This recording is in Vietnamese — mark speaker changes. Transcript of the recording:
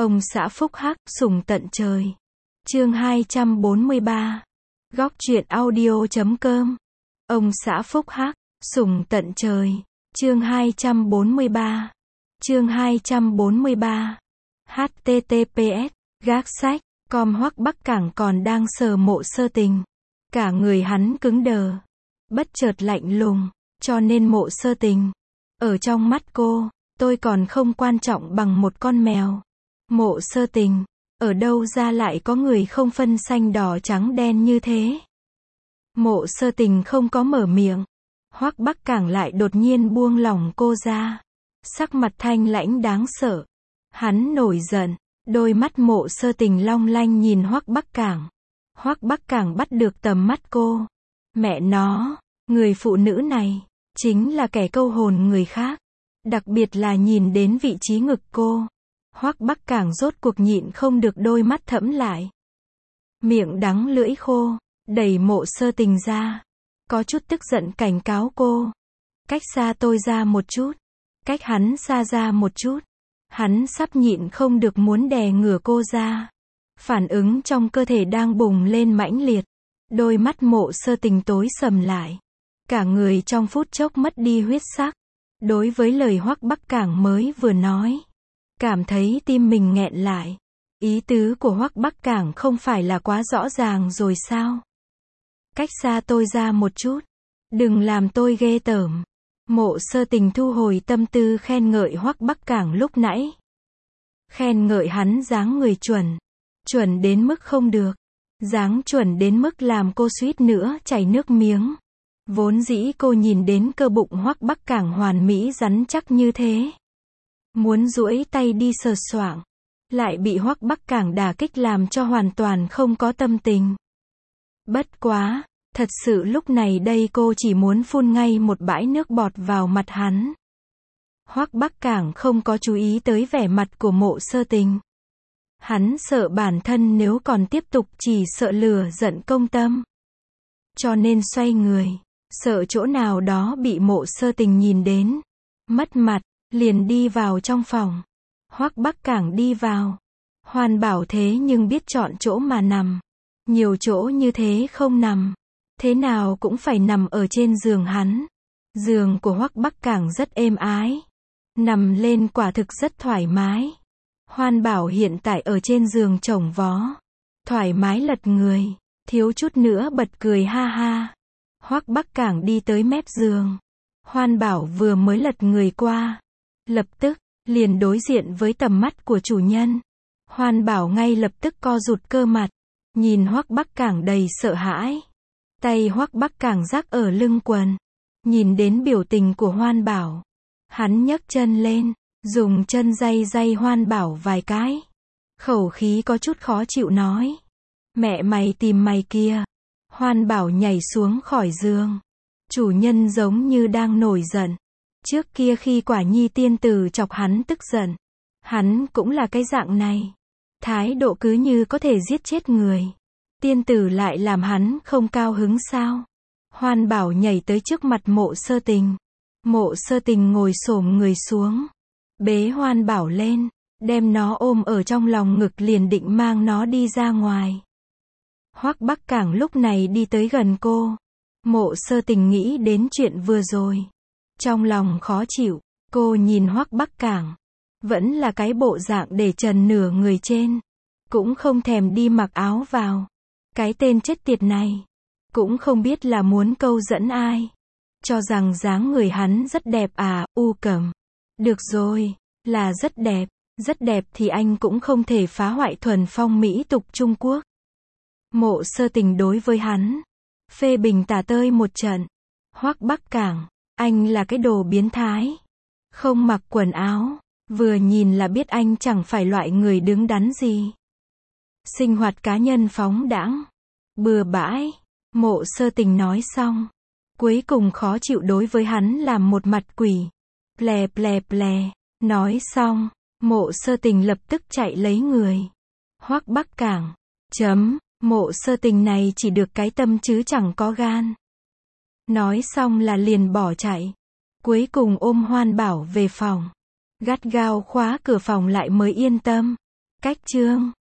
Speaker 1: Ông xã phúc hắc, sủng tận trời. Chương 243. Góc truyện audio.com. Ông xã phúc hắc, sủng tận trời. Chương 243. Chương 243. https gác sách com Hoắc Bắc Cảng còn đang sờ Mộ Sơ Tình. Cả người hắn cứng đờ, bất chợt lạnh lùng, cho nên Mộ Sơ Tình, ở trong mắt cô, tôi còn không quan trọng bằng một con mèo. Mộ Sơ Tình, ở đâu ra lại có người không phân xanh đỏ trắng đen như thế? Mộ Sơ Tình không có mở miệng. Hoắc Bắc Cảng lại đột nhiên buông lỏng cô ra. Sắc mặt thanh lãnh đáng sợ. Hắn nổi giận, đôi mắt Mộ Sơ Tình long lanh nhìn Hoắc Bắc Cảng. Hoắc Bắc Cảng bắt được tầm mắt cô. Mẹ nó, người phụ nữ này, chính là kẻ câu hồn người khác. Đặc biệt là nhìn đến vị trí ngực cô. Hoắc Bắc Cảng rốt cuộc nhịn không được đôi mắt thẫm lại. Miệng đắng lưỡi khô, đẩy Mộ Sơ Tình ra. Có chút tức giận cảnh cáo cô. Cách xa tôi ra một chút. Cách hắn xa ra một chút. Hắn sắp nhịn không được muốn đè ngửa cô ra. Phản ứng trong cơ thể đang bùng lên mãnh liệt. Đôi mắt Mộ Sơ Tình tối sầm lại. Cả người trong phút chốc mất đi huyết sắc. Đối với lời Hoắc Bắc Cảng mới vừa nói, cảm thấy tim mình nghẹn lại. Ý tứ của Hoắc Bắc Cảng không phải là quá rõ ràng rồi sao? Cách xa tôi ra một chút. Đừng làm tôi ghê tởm. Mộ Sơ Tình thu hồi tâm tư khen ngợi Hoắc Bắc Cảng lúc nãy. Khen ngợi hắn dáng người chuẩn. Chuẩn đến mức không được. Dáng chuẩn đến mức làm cô suýt nữa chảy nước miếng. Vốn dĩ cô nhìn đến cơ bụng Hoắc Bắc Cảng hoàn mỹ rắn chắc như thế. Muốn duỗi tay đi sờ soạng. Lại bị Hoắc Bắc Cảng đả kích làm cho hoàn toàn không có tâm tình. Bất quá, thật sự lúc này đây cô chỉ muốn phun ngay một bãi nước bọt vào mặt hắn. Hoắc Bắc Cảng không có chú ý tới vẻ mặt của Mộ Sơ Tình. Hắn sợ bản thân nếu còn tiếp tục chỉ sợ lừa giận công tâm. Cho nên xoay người, sợ chỗ nào đó bị Mộ Sơ Tình nhìn đến. Mất mặt, liền đi vào trong phòng. Hoắc Bắc Cảng đi vào. Hoàn Bảo thế nhưng biết chọn chỗ mà nằm. Nhiều chỗ như thế không nằm. Thế nào cũng phải nằm ở trên giường hắn. Giường của Hoắc Bắc Cảng rất êm ái. Nằm lên quả thực rất thoải mái. Hoàn Bảo hiện tại ở trên giường chồng vó. Thoải mái lật người. Thiếu chút nữa bật cười ha ha. Hoắc Bắc Cảng đi tới mép giường. Hoàn Bảo vừa mới lật người qua. Lập tức, liền đối diện với tầm mắt của chủ nhân. Hoàn Bảo ngay lập tức co rụt cơ mặt. Nhìn Hoắc Bắc Cảng đầy sợ hãi. Tay Hoắc Bắc Cảng rắc ở lưng quần. Nhìn đến biểu tình của Hoàn Bảo. Hắn nhấc chân lên. Dùng chân day day Hoàn Bảo vài cái. Khẩu khí có chút khó chịu nói. Mẹ mày tìm mày kia. Hoàn Bảo nhảy xuống khỏi giường. Chủ nhân giống như đang nổi giận. Trước kia khi Quả Nhi tiên tử chọc hắn tức giận. Hắn cũng là cái dạng này. Thái độ cứ như có thể giết chết người. Tiên tử lại làm hắn không cao hứng sao? Hoàn Bảo nhảy tới trước mặt Mộ Sơ Tình. Mộ Sơ Tình ngồi xổm người xuống. Bế Hoàn Bảo lên. Đem nó ôm ở trong lòng ngực liền định mang nó đi ra ngoài. Hoắc Bắc Cảng lúc này đi tới gần cô. Mộ Sơ Tình nghĩ đến chuyện vừa rồi. Trong lòng khó chịu. Cô nhìn Hoắc Bắc Cảng. Vẫn là cái bộ dạng để trần nửa người trên. Cũng không thèm đi mặc áo vào. Cái tên chết tiệt này. Cũng không biết là muốn câu dẫn ai. Cho rằng dáng người hắn rất đẹp à, U Cẩm. Được rồi, là rất đẹp. Rất đẹp thì anh cũng không thể phá hoại thuần phong mỹ tục Trung Quốc. Mộ Sơ Tình đối với hắn. Phê bình tả tơi một trận. Hoắc Bắc Cảng, anh là cái đồ biến thái. Không mặc quần áo. Vừa nhìn là biết anh chẳng phải loại người đứng đắn gì. Sinh hoạt cá nhân phóng đãng. Bừa bãi. Mộ Sơ Tình nói xong. Cuối cùng khó chịu đối với hắn làm một mặt quỷ. Plè plè plè. Nói xong. Mộ Sơ Tình lập tức chạy lấy người. Hoắc Bắc Cảng. Mộ Sơ Tình này chỉ được cái tâm chứ chẳng có gan. Nói xong là liền bỏ chạy. Cuối cùng ôm Hoàn Bảo về phòng. Gắt gao khóa cửa phòng lại mới yên tâm. Cách chương